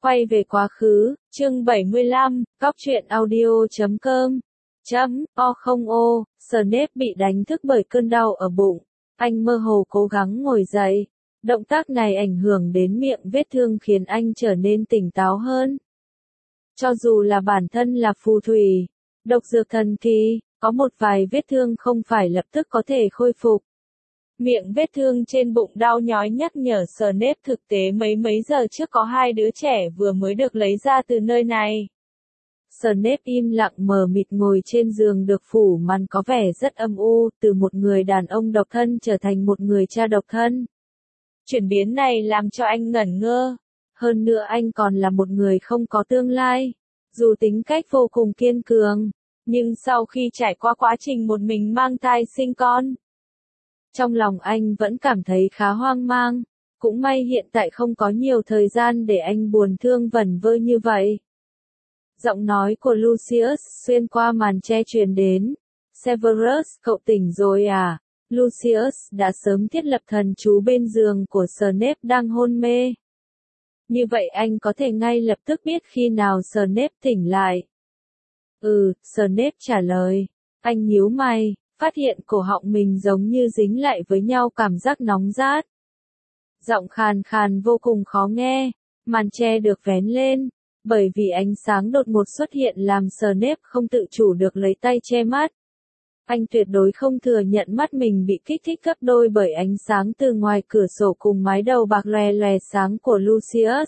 Quay về quá khứ, chương 75, Góc truyện audio.com. O không, Snape bị đánh thức bởi cơn đau ở bụng. Anh mơ hồ cố gắng ngồi dậy. Động tác này ảnh hưởng đến miệng vết thương khiến anh trở nên tỉnh táo hơn. Cho dù là bản thân là phù thủy, độc dược thần kỳ, có một vài vết thương không phải lập tức có thể khôi phục. Miệng vết thương trên bụng đau nhói nhắc nhở Snape thực tế mấy giờ trước có hai đứa trẻ vừa mới được lấy ra từ nơi này. Snape im lặng mờ mịt ngồi trên giường được phủ màn có vẻ rất âm u, từ một người đàn ông độc thân trở thành một người cha độc thân. Chuyển biến này làm cho anh ngẩn ngơ. Hơn nữa anh còn là một người không có tương lai. Dù tính cách vô cùng kiên cường, nhưng sau khi trải qua quá trình một mình mang thai sinh con, trong lòng anh vẫn cảm thấy khá hoang mang. Cũng may hiện tại không có nhiều thời gian để anh buồn thương vẩn vơ như vậy. Giọng nói của Lucius xuyên qua màn che truyền đến. Severus, cậu tỉnh rồi à? Lucius đã sớm thiết lập thần chú bên giường của Snape đang hôn mê. Như vậy anh có thể ngay lập tức biết khi nào Snape tỉnh lại. Snape trả lời. Anh nhíu mày, phát hiện cổ họng mình giống như dính lại với nhau cảm giác nóng rát. Giọng khàn khàn vô cùng khó nghe, màn che được vén lên, bởi vì ánh sáng đột ngột xuất hiện làm Snape không tự chủ được lấy tay che mắt. Anh tuyệt đối không thừa nhận mắt mình bị kích thích gấp đôi bởi ánh sáng từ ngoài cửa sổ cùng mái đầu bạc lòe lòe sáng của Lucius.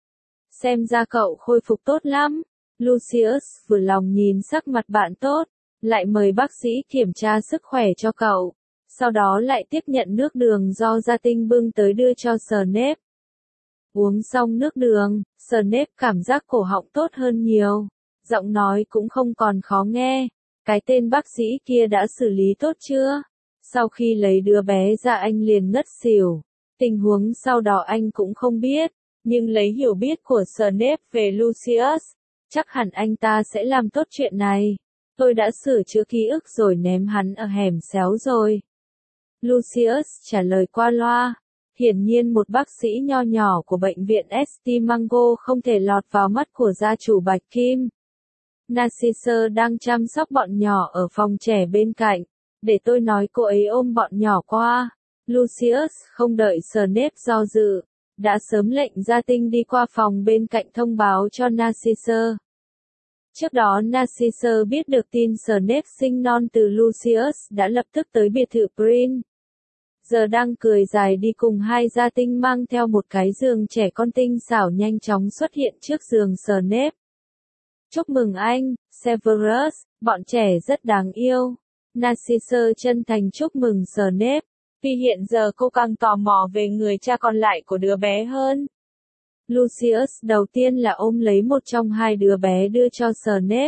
Xem ra cậu khôi phục tốt lắm. Lucius vừa lòng nhìn sắc mặt bạn tốt, lại mời bác sĩ kiểm tra sức khỏe cho cậu. Sau đó lại tiếp nhận nước đường do gia tinh bưng tới đưa cho Snape. Uống xong nước đường, Snape cảm giác cổ họng tốt hơn nhiều. Giọng nói cũng không còn khó nghe. Cái tên bác sĩ kia đã xử lý tốt chưa? Sau khi lấy đứa bé ra anh liền ngất xỉu. Tình huống sau đó anh cũng không biết. Nhưng lấy hiểu biết của Snape về Lucius, chắc hẳn anh ta sẽ làm tốt chuyện này. Tôi đã sửa chữa ký ức rồi ném hắn ở hẻm xéo rồi. Lucius trả lời qua loa. Hiển nhiên một bác sĩ nho nhỏ của bệnh viện St. Mungo không thể lọt vào mắt của gia chủ Bạch Kim. Narcissa đang chăm sóc bọn nhỏ ở phòng trẻ bên cạnh. Để tôi nói cô ấy ôm bọn nhỏ qua. Lucius không đợi Snape do dự, đã sớm lệnh gia tinh đi qua phòng bên cạnh thông báo cho Narcissa. Trước đó Narcissa biết được tin Snape sinh non từ Lucius đã lập tức tới biệt thự Prin. Giờ đang cười dài đi cùng hai gia tinh mang theo một cái giường trẻ con tinh xảo nhanh chóng xuất hiện trước giường Snape. Chúc mừng anh, Severus, bọn trẻ rất đáng yêu. Narcissa chân thành chúc mừng Snape, vì hiện giờ cô càng tò mò về người cha còn lại của đứa bé hơn. Lucius đầu tiên là ôm lấy một trong hai đứa bé đưa cho Snape.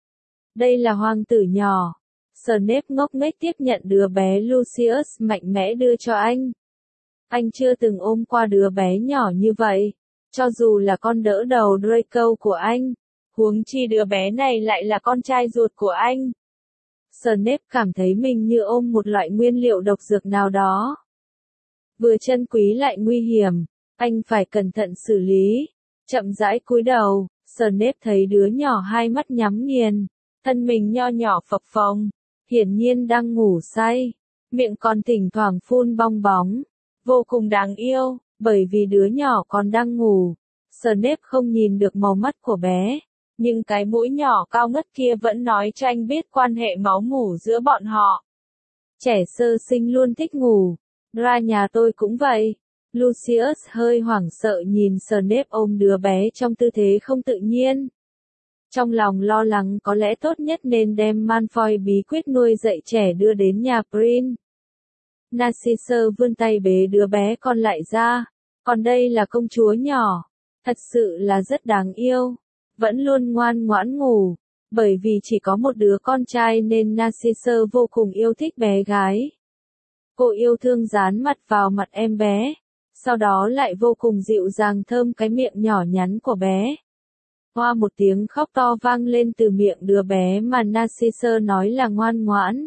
Đây là hoàng tử nhỏ. Snape ngốc nghếch tiếp nhận đứa bé Lucius mạnh mẽ đưa cho anh. Anh chưa từng ôm qua đứa bé nhỏ như vậy, cho dù là con đỡ đầu Draco của anh. Huống chi đứa bé này lại là con trai ruột của anh. Snape cảm thấy mình như ôm một loại nguyên liệu độc dược nào đó. Vừa chân quý lại nguy hiểm, anh phải cẩn thận xử lý. Chậm rãi cúi đầu, Snape thấy đứa nhỏ hai mắt nhắm nghiền, thân mình nho nhỏ phập phồng, hiển nhiên đang ngủ say, miệng còn thỉnh thoảng phun bong bóng, vô cùng đáng yêu, bởi vì đứa nhỏ còn đang ngủ. Snape không nhìn được màu mắt của bé. Nhưng cái mũi nhỏ cao ngất kia vẫn nói cho anh biết quan hệ máu mủ giữa bọn họ. Trẻ sơ sinh luôn thích ngủ. Ra nhà tôi cũng vậy. Lucius hơi hoảng sợ nhìn Snape ôm đứa bé trong tư thế không tự nhiên. Trong lòng lo lắng có lẽ tốt nhất nên đem Malfoy bí quyết nuôi dạy trẻ đưa đến nhà Prin. Narcissa vươn tay bế đứa bé con lại ra. Còn đây là công chúa nhỏ. Thật sự là rất đáng yêu. Vẫn luôn ngoan ngoãn ngủ, bởi vì chỉ có một đứa con trai nên Narcissa vô cùng yêu thích bé gái. Cô yêu thương dán mặt vào mặt em bé, sau đó lại vô cùng dịu dàng thơm cái miệng nhỏ nhắn của bé. Hoa một tiếng khóc to vang lên từ miệng đứa bé mà Narcissa nói là ngoan ngoãn.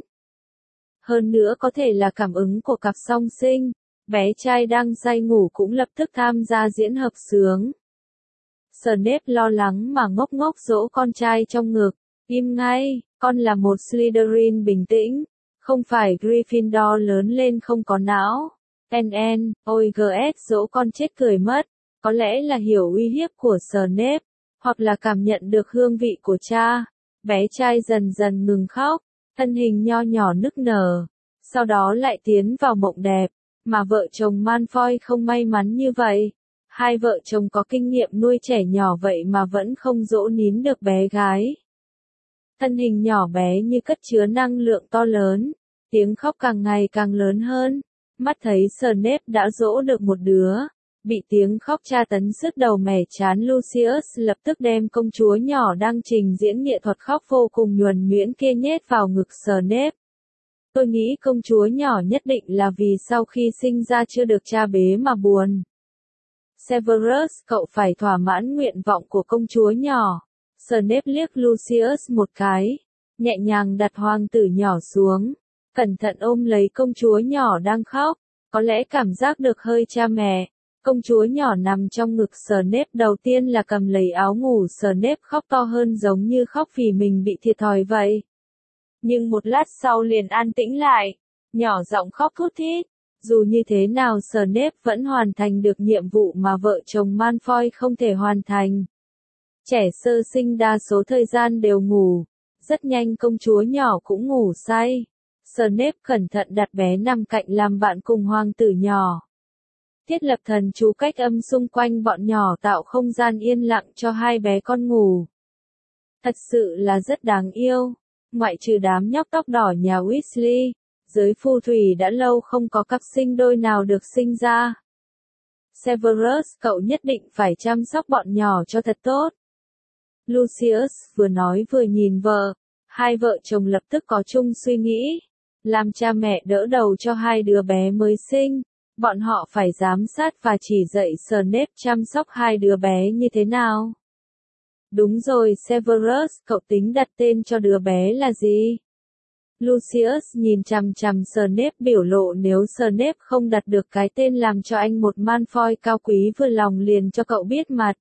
Hơn nữa có thể là cảm ứng của cặp song sinh, bé trai đang say ngủ cũng lập tức tham gia diễn hợp xướng. Snape lo lắng mà ngốc ngốc dỗ con trai trong ngực. Im ngay, con là một Slytherin bình tĩnh, không phải Gryffindor lớn lên không có não. OIGS dỗ con chết cười mất, có lẽ là hiểu uy hiếp của Snape, hoặc là cảm nhận được hương vị của cha. Bé trai dần dần ngừng khóc, thân hình nho nhỏ nức nở, sau đó lại tiến vào mộng đẹp, mà vợ chồng Malfoy không may mắn như vậy. Hai vợ chồng có kinh nghiệm nuôi trẻ nhỏ vậy mà vẫn không dỗ nín được bé gái. Thân hình nhỏ bé như cất chứa năng lượng to lớn, tiếng khóc càng ngày càng lớn hơn. Mắt thấy Snape đã dỗ được một đứa, bị tiếng khóc tra tấn sứt đầu mẻ chán Lucius lập tức đem công chúa nhỏ đang trình diễn nghệ thuật khóc vô cùng nhuần nhuyễn kia nhét vào ngực Snape. Tôi nghĩ công chúa nhỏ nhất định là vì sau khi sinh ra chưa được cha bế mà buồn. Severus, cậu phải thỏa mãn nguyện vọng của công chúa nhỏ. Snape liếc Lucius một cái, nhẹ nhàng đặt hoàng tử nhỏ xuống, cẩn thận ôm lấy công chúa nhỏ đang khóc, có lẽ cảm giác được hơi cha mẹ. Công chúa nhỏ nằm trong ngực Snape đầu tiên là cầm lấy áo ngủ Snape khóc to hơn giống như khóc vì mình bị thiệt thòi vậy. Nhưng một lát sau liền an tĩnh lại, nhỏ giọng khóc thút thít. Dù như thế nào Snape vẫn hoàn thành được nhiệm vụ mà vợ chồng Malfoy không thể hoàn thành. Trẻ sơ sinh đa số thời gian đều ngủ, rất nhanh công chúa nhỏ cũng ngủ say. Snape cẩn thận đặt bé nằm cạnh làm bạn cùng hoàng tử nhỏ. Thiết lập thần chú cách âm xung quanh bọn nhỏ tạo không gian yên lặng cho hai bé con ngủ. Thật sự là rất đáng yêu, ngoại trừ đám nhóc tóc đỏ nhà Weasley, giới phù thủy đã lâu không có cặp sinh đôi nào được sinh ra. Severus, cậu nhất định phải chăm sóc bọn nhỏ cho thật tốt. Lucius vừa nói vừa nhìn vợ, hai vợ chồng lập tức có chung suy nghĩ. Làm cha mẹ đỡ đầu cho hai đứa bé mới sinh, bọn họ phải giám sát và chỉ dạy Snape chăm sóc hai đứa bé như thế nào. Đúng rồi Severus, cậu tính đặt tên cho đứa bé là gì? Lucius nhìn chằm chằm Snape biểu lộ nếu Snape không đặt được cái tên làm cho anh một Malfoy cao quý vừa lòng liền cho cậu biết mặt.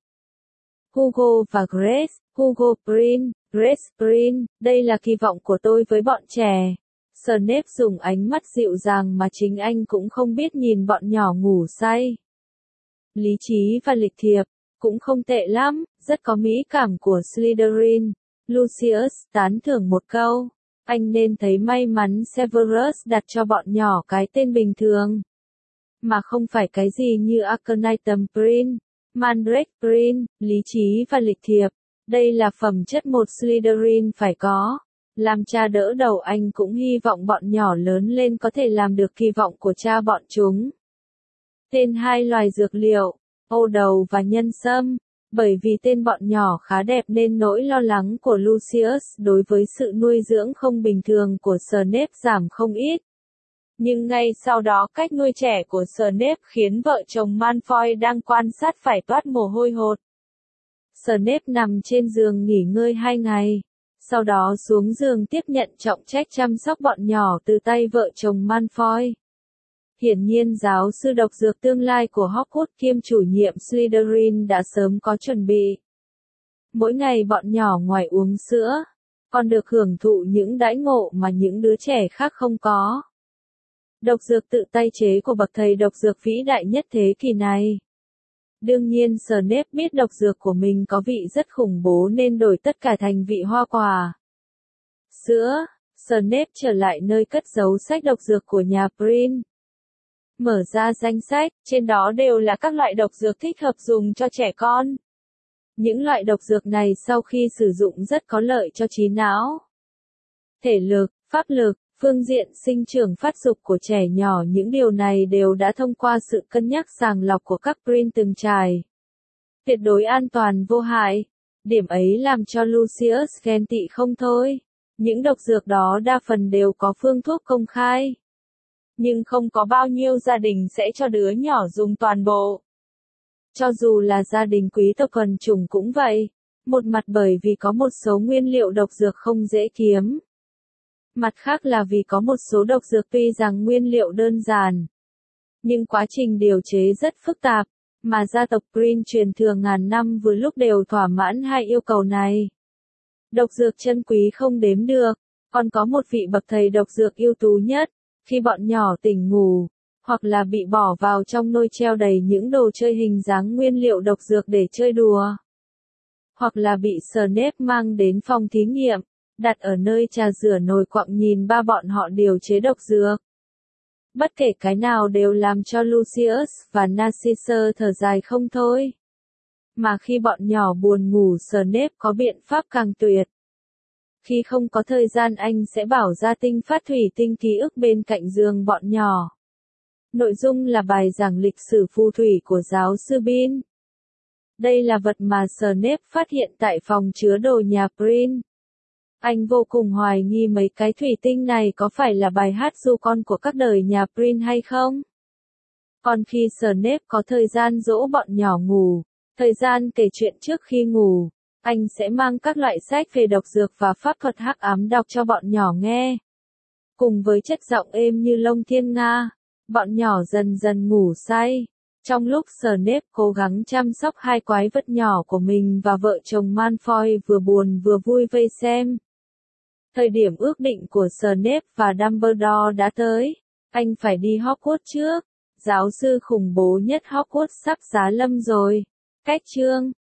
Hugo và Grace, Hugo Prin, Grace Prin, đây là kỳ vọng của tôi với bọn trẻ. Snape dùng ánh mắt dịu dàng mà chính anh cũng không biết nhìn bọn nhỏ ngủ say. Lý trí và lịch thiệp, cũng không tệ lắm, rất có mỹ cảm của Slytherin. Lucius tán thưởng một câu. Anh nên thấy may mắn Severus đặt cho bọn nhỏ cái tên bình thường, mà không phải cái gì như Aconitum Prin, Mandrake Prin, lý trí và lịch thiệp. Đây là phẩm chất một Slytherin phải có. Làm cha đỡ đầu anh cũng hy vọng bọn nhỏ lớn lên có thể làm được kỳ vọng của cha bọn chúng. Tên hai loài dược liệu, ô đầu và nhân sâm. Bởi vì tên bọn nhỏ khá đẹp nên nỗi lo lắng của Lucius đối với sự nuôi dưỡng không bình thường của Snape giảm không ít. Nhưng ngay sau đó cách nuôi trẻ của Snape khiến vợ chồng Malfoy đang quan sát phải toát mồ hôi hột. Snape nằm trên giường nghỉ ngơi 2 ngày, sau đó xuống giường tiếp nhận trọng trách chăm sóc bọn nhỏ từ tay vợ chồng Malfoy. Hiển nhiên giáo sư độc dược tương lai của Hogwarts kiêm chủ nhiệm Slytherin đã sớm có chuẩn bị. Mỗi ngày bọn nhỏ ngoài uống sữa, còn được hưởng thụ những đãi ngộ mà những đứa trẻ khác không có. Độc dược tự tay chế của bậc thầy độc dược vĩ đại nhất thế kỷ này. Đương nhiên Snape biết độc dược của mình có vị rất khủng bố nên đổi tất cả thành vị hoa quả. Sữa, Snape trở lại nơi cất giấu sách độc dược của nhà Prin. Mở ra danh sách, trên đó đều là các loại độc dược thích hợp dùng cho trẻ con. Những loại độc dược này sau khi sử dụng rất có lợi cho trí não, thể lực, pháp lực, phương diện sinh trưởng phát dục của trẻ nhỏ. Những điều này đều đã thông qua sự cân nhắc sàng lọc của các Prin từng trải. Tuyệt đối an toàn vô hại. Điểm ấy làm cho Lucius ghen tị không thôi. Những độc dược đó đa phần đều có phương thuốc công khai. Nhưng không có bao nhiêu gia đình sẽ cho đứa nhỏ dùng toàn bộ. Cho dù là gia đình quý tộc quần chủng cũng vậy. Một mặt bởi vì có một số nguyên liệu độc dược không dễ kiếm. Mặt khác là vì có một số độc dược tuy rằng nguyên liệu đơn giản, nhưng quá trình điều chế rất phức tạp, Mà gia tộc Green truyền thừa ngàn năm vừa lúc đều thỏa mãn hai yêu cầu này. Độc dược chân quý không đếm được, còn có một vị bậc thầy độc dược ưu tú nhất, khi bọn nhỏ tỉnh ngủ, hoặc là bị bỏ vào trong nôi treo đầy những đồ chơi hình dáng nguyên liệu độc dược để chơi đùa, hoặc là bị Snape mang đến phòng thí nghiệm, đặt ở nơi trà rửa nồi quặng nhìn ba bọn họ điều chế độc dược. Bất kể cái nào đều làm cho Lucius và Narcissa thở dài không thôi. Mà khi bọn nhỏ buồn ngủ Snape có biện pháp càng tuyệt. Khi không có thời gian anh sẽ bảo ra tinh phát thủy tinh ký ức bên cạnh giường bọn nhỏ. Nội dung là bài giảng lịch sử phù thủy của giáo sư Bean. Đây là vật mà Snape phát hiện tại phòng chứa đồ nhà Green. Anh vô cùng hoài nghi mấy cái thủy tinh này có phải là bài hát ru con của các đời nhà Green hay không? Còn khi Snape có thời gian dỗ bọn nhỏ ngủ, thời gian kể chuyện trước khi ngủ, anh sẽ mang các loại sách về độc dược và pháp thuật hắc ám đọc cho bọn nhỏ nghe. Cùng với chất giọng êm như lông thiên nga, bọn nhỏ dần dần ngủ say. Trong lúc Snape cố gắng chăm sóc hai quái vật nhỏ của mình và vợ chồng Malfoy vừa buồn vừa vui vây xem. Thời điểm ước định của Snape và Dumbledore đã tới. Anh phải đi Hogwarts trước. Giáo sư khủng bố nhất Hogwarts sắp giá lâm rồi. Cách chương